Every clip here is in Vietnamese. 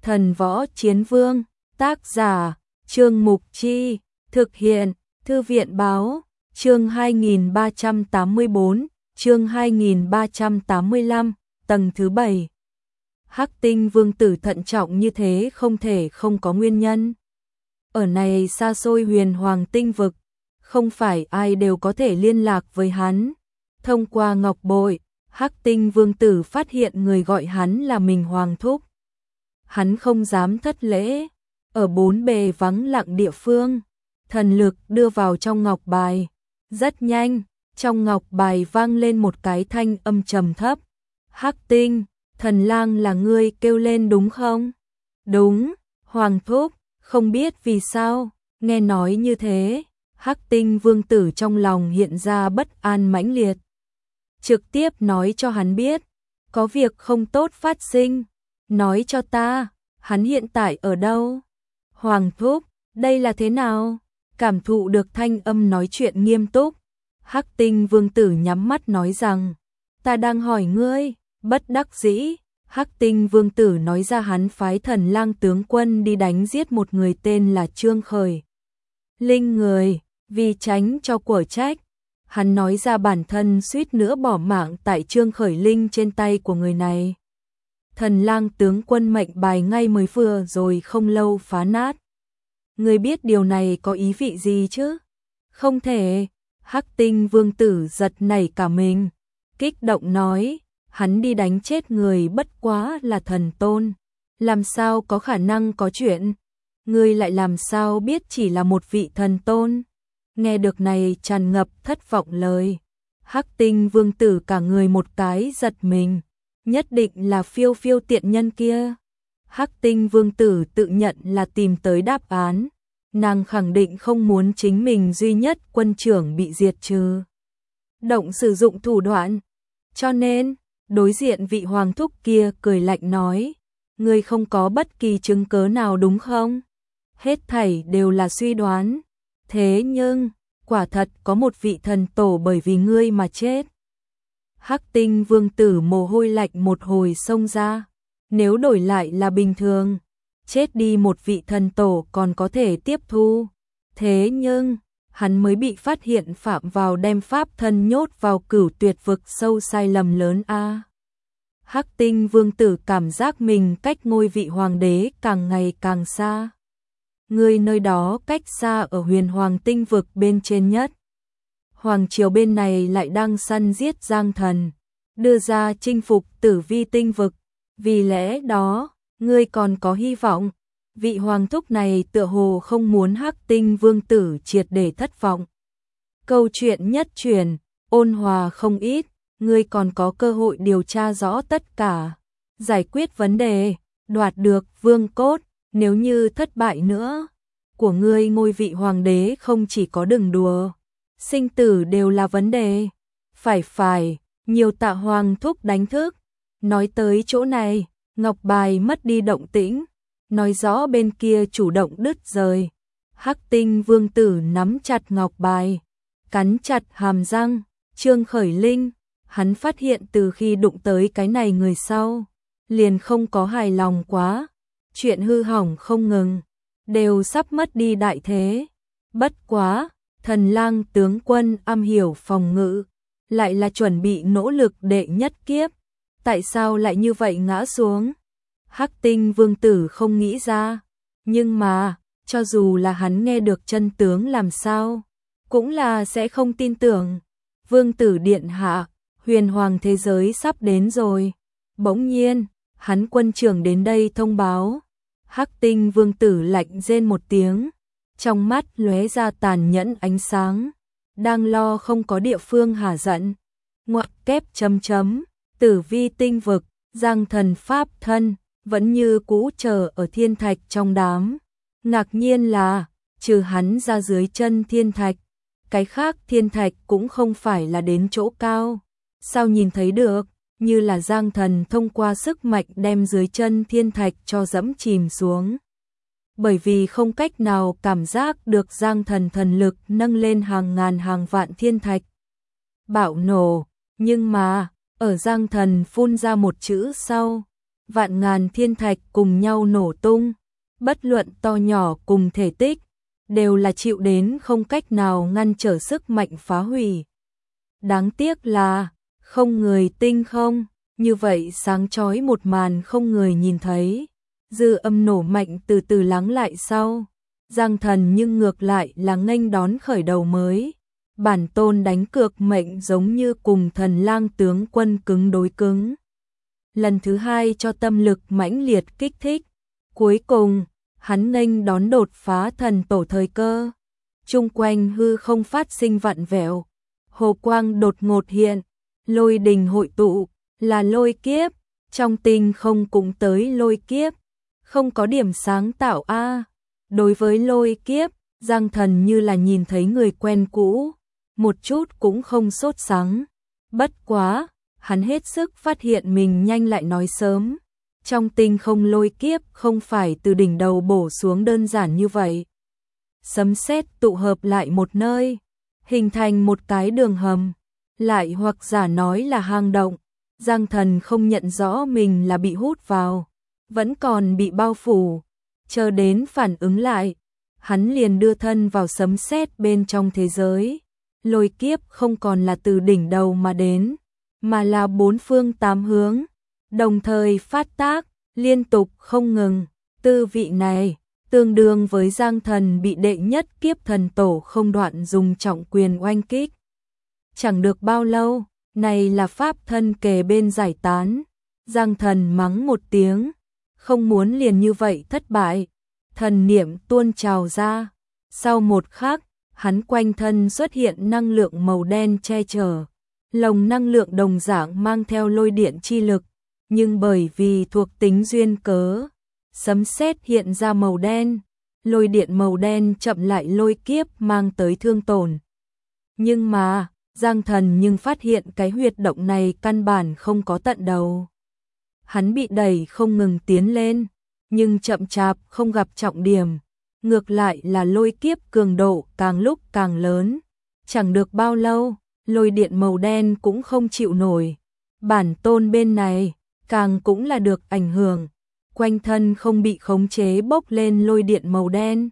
Thần Võ Chiến Vương, tác giả, Trương Mục Chi, thực hiện, Thư viện Báo, chương 2384, chương 2385, tầng thứ 7. Hắc Tinh Vương tử thận trọng như thế không thể không có nguyên nhân. Ở này xa xôi huyền hoàng tinh vực, không phải ai đều có thể liên lạc với hắn. Thông qua ngọc bội, Hắc Tinh Vương tử phát hiện người gọi hắn là mình Hoàng Thúc. Hắn không dám thất lễ, ở bốn bề vắng lặng địa phương, thần lực đưa vào trong ngọc bài. Rất nhanh, trong ngọc bài vang lên một cái thanh âm trầm thấp. Hắc Tinh, thần lang là ngươi kêu lên đúng không? Đúng, Hoàng Thúc, không biết vì sao, nghe nói như thế, Hắc Tinh Vương tử trong lòng hiện ra bất an mãnh liệt. Trực tiếp nói cho hắn biết, có việc không tốt phát sinh, nói cho ta, hắn hiện tại ở đâu? Hoàng Thúc, đây là thế nào? Cảm thụ được thanh âm nói chuyện nghiêm túc, Hắc Tinh Vương tử nhắm mắt nói rằng, ta đang hỏi ngươi. Bất đắc dĩ, Hắc Tinh Vương tử nói ra hắn phái Thần Lang tướng quân đi đánh giết một người tên là Trương Khởi Linh người, vì tránh cho của trách, hắn nói ra bản thân suýt nữa bỏ mạng tại Trương Khởi Linh trên tay của người này. Thần Lang tướng quân mệnh bài ngay mới vừa rồi không lâu phá nát. Ngươi biết điều này có ý vị gì chứ? Không thể, Hắc Tinh Vương tử giật nảy cả mình, kích động nói, hắn đi đánh chết người bất quá là thần tôn, làm sao có khả năng có chuyện? Ngươi lại làm sao biết chỉ là một vị thần tôn? Nghe được này tràn ngập thất vọng lời, Hắc Tinh Vương tử cả người một cái giật mình, nhất định là Phiêu Phiêu tiện nhân kia. Hắc Tinh Vương tử tự nhận là tìm tới đáp án, nàng khẳng định không muốn chính mình duy nhất quân trưởng bị diệt trừ. Động sử dụng thủ đoạn, cho nên đối diện vị Hoàng Thúc kia cười lạnh nói, ngươi không có bất kỳ chứng cớ nào đúng không? Hết thảy đều là suy đoán, thế nhưng, quả thật có một vị thần tổ bởi vì ngươi mà chết. Hắc Tinh Vương tử mồ hôi lạnh một hồi xông ra, nếu đổi lại là bình thường, chết đi một vị thần tổ còn có thể tiếp thu, thế nhưng, hắn mới bị phát hiện phạm vào đem pháp thân nhốt vào cửu tuyệt vực sâu sai lầm lớn a. Hắc Tinh Vương tử cảm giác mình cách ngôi vị hoàng đế càng ngày càng xa. Người nơi đó cách xa ở huyền hoàng tinh vực bên trên nhất. Hoàng triều bên này lại đang săn giết Giang Thần, đưa ra chinh phục Tử Vi tinh vực, vì lẽ đó, ngươi còn có hy vọng. Vị Hoàng Thúc này tựa hồ không muốn Hắc Tinh Vương tử triệt để thất vọng. Câu chuyện nhất truyền, ôn hòa không ít, ngươi còn có cơ hội điều tra rõ tất cả, giải quyết vấn đề, đoạt được vương cốt, nếu như thất bại nữa, của ngươi ngôi vị hoàng đế không chỉ có đừng đùa, sinh tử đều là vấn đề. Phải, nhiều tạ Hoàng Thúc đánh thức. Nói tới chỗ này, ngọc bài mất đi động tĩnh, nói rõ bên kia chủ động đứt rời. Hắc Tinh Vương tử nắm chặt ngọc bài, cắn chặt hàm răng, Trương Khởi Linh, hắn phát hiện từ khi đụng tới cái này người sau, liền không có hài lòng quá, chuyện hư hỏng không ngừng, đều sắp mất đi đại thế. Bất quá, Thần Lang tướng quân am hiểu phòng ngự, lại là chuẩn bị nỗ lực đệ nhất kiếp, tại sao lại như vậy ngã xuống? Hắc Tinh Vương tử không nghĩ ra, nhưng mà, cho dù là hắn nghe được chân tướng làm sao, cũng là sẽ không tin tưởng. Vương tử điện hạ, huyền hoàng thế giới sắp đến rồi. Bỗng nhiên, hắn quân trưởng đến đây thông báo. Hắc Tinh Vương tử lạnh rên một tiếng, trong mắt lóe ra tàn nhẫn ánh sáng, đang lo không có địa phương hả giận. Ngoặc kép chấm chấm, Tử Vi tinh vực, Giang Thần pháp thân, vẫn như cũ chờ ở thiên thạch trong đám. Ngạc nhiên là, trừ hắn ra dưới chân thiên thạch, cái khác thiên thạch cũng không phải là đến chỗ cao. Sao nhìn thấy được, như là Giang Thần thông qua sức mạnh đem dưới chân thiên thạch cho dẫm chìm xuống. Bởi vì không cách nào cảm giác được Giang Thần thần lực nâng lên hàng ngàn hàng vạn thiên thạch. Bạo nổ, nhưng mà, ở Giang Thần phun ra một chữ sau, vạn ngàn thiên thạch cùng nhau nổ tung, bất luận to nhỏ cùng thể tích, đều là chịu đến không cách nào ngăn trở sức mạnh phá hủy. Đáng tiếc là, không người tinh không, như vậy sáng chói một màn không người nhìn thấy. Dư âm nổ mạnh từ từ lắng lại sau, Giang Thần nhưng ngược lại là nghênh đón khởi đầu mới. Bản tôn đánh cược mệnh giống như cùng Thần Lang tướng quân cứng đối cứng. Lần thứ hai cho tâm lực mãnh liệt kích thích. Cuối cùng, hắn nghênh đón đột phá thần tổ thời cơ. Chung quanh hư không phát sinh vặn vẹo, hồ quang đột ngột hiện, lôi đình hội tụ, là lôi kiếp, trong tinh không cũng tới lôi kiếp, không có điểm sáng tạo a. Đối với lôi kiếp, Giang Thần như là nhìn thấy người quen cũ, một chút cũng không sốt sắng. Bất quá, hắn hết sức phát hiện mình nhanh lại nói sớm. Trong tinh không lôi kiếp không phải từ đỉnh đầu bổ xuống đơn giản như vậy. Sấm sét tụ hợp lại một nơi, hình thành một cái đường hầm, lại hoặc giả nói là hang động. Giang Thần không nhận rõ mình là bị hút vào, vẫn còn bị bao phủ. Chờ đến phản ứng lại, hắn liền đưa thân vào sấm sét bên trong thế giới. Lôi kiếp không còn là từ đỉnh đầu mà đến, mà là bốn phương tám hướng, đồng thời phát tác, liên tục không ngừng. Tư vị này, tương đương với Giang Thần bị đệ nhất kiếp thần tổ không đoạn dùng trọng quyền oanh kích. Chẳng được bao lâu, này là pháp thân kề bên giải tán. Giang Thần mắng một tiếng, không muốn liền như vậy thất bại. Thần niệm tuôn trào ra, sau một khắc, hắn quanh thân xuất hiện năng lượng màu đen che chở. Lồng năng lượng đồng dạng mang theo lôi điện chi lực, nhưng bởi vì thuộc tính duyên cớ, sấm sét hiện ra màu đen, lôi điện màu đen chậm lại lôi kiếp mang tới thương tổn. Nhưng mà, Giang Thần nhưng phát hiện cái huyệt động này căn bản không có tận đầu. Hắn bị đẩy không ngừng tiến lên, nhưng chậm chạp không gặp trọng điểm, ngược lại là lôi kiếp cường độ càng lúc càng lớn. Chẳng được bao lâu, lôi điện màu đen cũng không chịu nổi. Bản tôn bên này, càng cũng là được ảnh hưởng, quanh thân không bị khống chế bốc lên lôi điện màu đen.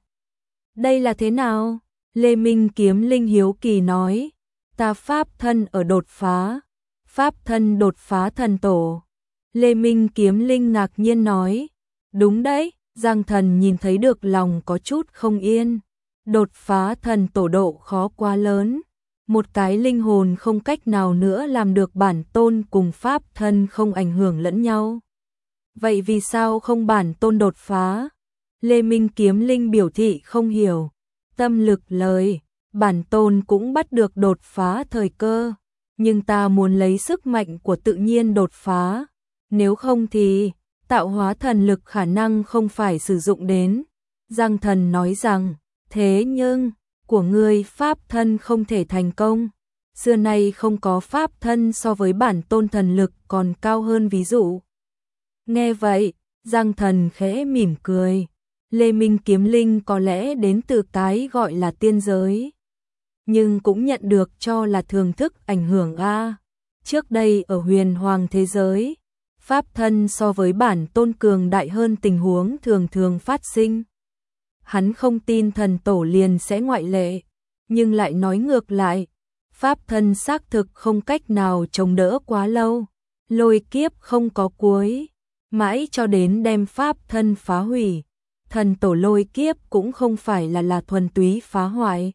Đây là thế nào? Lê Minh Kiếm Linh hiếu kỳ nói, ta pháp thân ở đột phá, pháp thân đột phá thần tổ. Lê Minh Kiếm Linh ngạc nhiên nói, đúng đấy. Giang Thần nhìn thấy được lòng có chút không yên. Đột phá thần tổ độ khó quá lớn, một cái linh hồn không cách nào nữa làm được bản tôn cùng pháp thân không ảnh hưởng lẫn nhau. Vậy vì sao không bản tôn đột phá? Lê Minh Kiếm Linh biểu thị không hiểu. Tâm lực lời, bản tôn cũng bắt được đột phá thời cơ, nhưng ta muốn lấy sức mạnh của tự nhiên đột phá, nếu không thì tạo hóa thần lực khả năng không phải sử dụng đến. Giang Thần nói rằng, thế nhưng, của ngươi pháp thân không thể thành công. Xưa nay không có pháp thân so với bản tôn thần lực còn cao hơn ví dụ. Nghe vậy, Giang Thần khẽ mỉm cười. Lê Minh Kiếm Linh có lẽ đến từ cái gọi là tiên giới, nhưng cũng nhận được cho là thường thức ảnh hưởng a. Trước đây ở huyền hoàng thế giới, pháp thân so với bản tôn cường đại hơn tình huống thường thường phát sinh. Hắn không tin thần tổ liền sẽ ngoại lệ, nhưng lại nói ngược lại, pháp thân xác thực không cách nào chống đỡ quá lâu, lôi kiếp không có cuối, mãi cho đến đem pháp thân phá hủy. Thần tổ lôi kiếp cũng không phải là thuần túy phá hoại.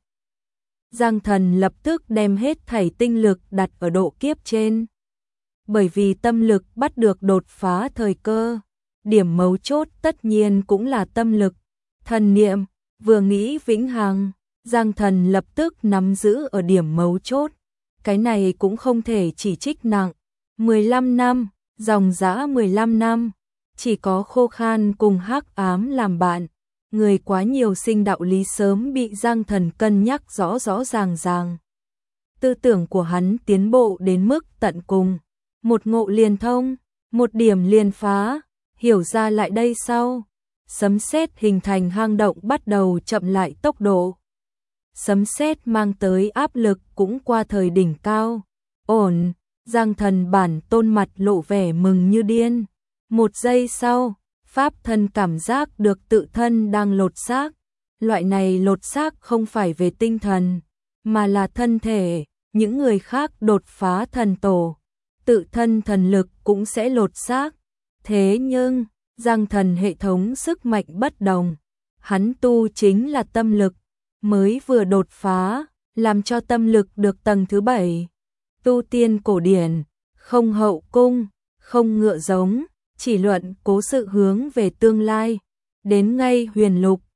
Giang Thần lập tức đem hết thảy tinh lực đặt ở độ kiếp trên. Bởi vì tâm lực bắt được đột phá thời cơ, điểm mấu chốt tất nhiên cũng là tâm lực. Thần niệm, vừa nghĩ vĩnh hằng, Giang Thần lập tức nắm giữ ở điểm mấu chốt. Cái này cũng không thể chỉ trích nặng. 15 năm, dòng dã 15 năm, chỉ có khô khan cùng hắc ám làm bạn. Người quá nhiều sinh đạo lý sớm bị Giang Thần cân nhắc rõ rõ ràng ràng. Tư tưởng của hắn tiến bộ đến mức tận cùng. Một ngộ liền thông, một điểm liền phá, hiểu ra lại đây sau. Sấm sét hình thành hang động bắt đầu chậm lại tốc độ. Sấm sét mang tới áp lực cũng qua thời đỉnh cao. Ổn, Giang Thần bản tôn mặt lộ vẻ mừng như điên. Một giây sau, pháp thân cảm giác được tự thân đang lột xác. Loại này lột xác không phải về tinh thần, mà là thân thể. Những người khác đột phá thần tổ, tự thân thần lực cũng sẽ lột xác. Thế nhưng, Giang Thần hệ thống sức mạnh bất đồng. Hắn tu chính là tâm lực, mới vừa đột phá, làm cho tâm lực được tầng thứ 7. Tu tiên cổ điển, không hậu cung, không ngựa giống, chỉ luận cố sự hướng về tương lai. Đến ngay huyền lục,